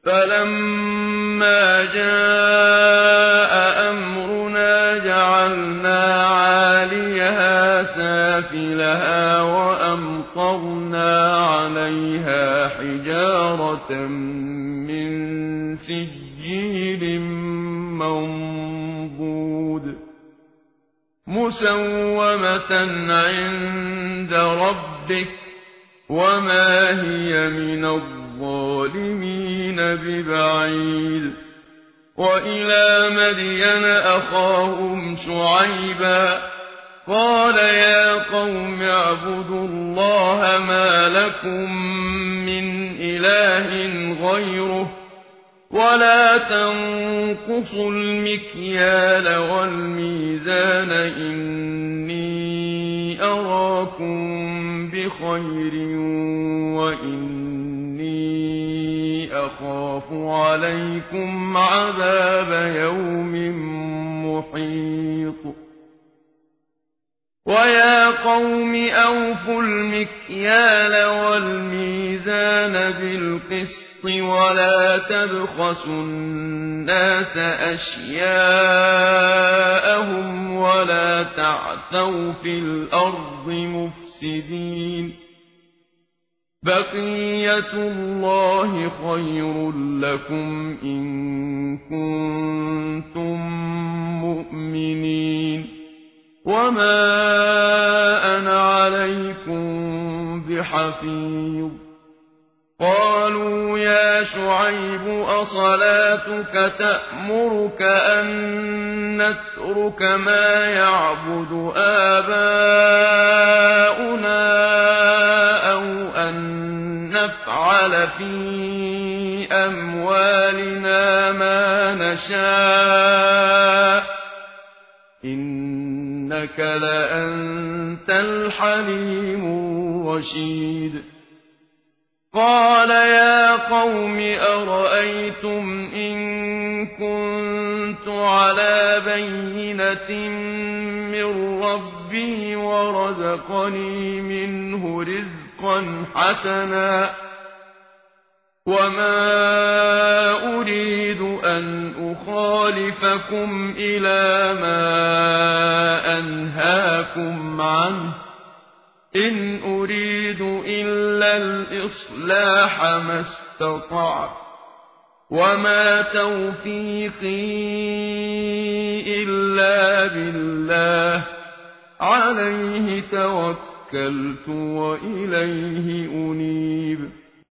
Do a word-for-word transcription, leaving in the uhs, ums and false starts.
فَلَمَّا جَاءَ أَمْرُنَا جَعَلْنَا عَالِيَهَا سَافِلَهَا وَأَمْطَرْنَا عَلَيْهَا حِجَارَةً مِّن سِجِّيلٍ مَّنضُودٍ مُّسَوَّمَةً عِندَ رَبِّكَ وَمَا هِيَ مِنَ الظَّالِمِينَ بِبَعِيدٍ وَإِلَىٰ مَدْيَنَ أَخَاهُمْ شُعَيْبًا قَالَ يَا قَوْمِ اعْبُدُوا اللَّهَ مَا لَكُم مِّنْ إِلَٰهٍ غَيْرُهُ وَلَا تَنقُصُوا الْمِكْيَالَ وَالْمِيزَانَ إِنِّي أَرَاكُم بِخَيْرٍ وَإِنِّي أَخَافُ عَلَيْكُمْ عَذَابَ يَوْمٍ مُّحِيطٍ وَيَا قَوْمِ أَوْفُوا الْمِكْيَالَ وَالْمِيزَانَ بِالْقِسْطِ وَلَا تَبْخَسُوا النَّاسَ أَشْيَاءَهُمْ وَلَا تَعْثَوْا فِي الْأَرْضِ مُفْسِدِينَ بَقِيَّتُ اللَّهِ خَيْرٌ لَّكُمْ إِن كُنتُم مُّؤْمِنِينَ وَمَا أَنَا عَلَيْكُم بِحَفِيظٍ قَالُوا يَا شُعَيْبُ أَصَلَاتُكَ تَأْمُرُكَ أَن نَّتْرُكَ مَا يَعْبُدُ آبَاؤُنَا أَوْ أَن نَّفْعَلَ فِي أَمْوَالِنَا مَا نَشَاءُ إِنَّكَ لَأَنتَ الْحَلِيمُ الرَّشِيدُ قَالَ يَا قَوْمِ أَرَأَيْتُمْ إِن كُنتُ عَلَىٰ بَيِّنَةٍ مِّن رَّبِّي وَرَزَقَنِي مِنْهُ رِزْقًا حَسَنًا وَمَا أُرِيدُ أَنْ أُخَالِفَكُمْ إِلَىٰ مَا أَنْهَاكُمْ عَنْهُ إِنْ أُرِيدُ إِلَّا الْإِصْلَاحَ مَا اسْتَطَعْتُ وَمَا تَوْفِيقِي إِلَّا بِاللَّهِ عَلَيْهِ تَوَكَّلْتُ وَإِلَيْهِ أُنِيبُ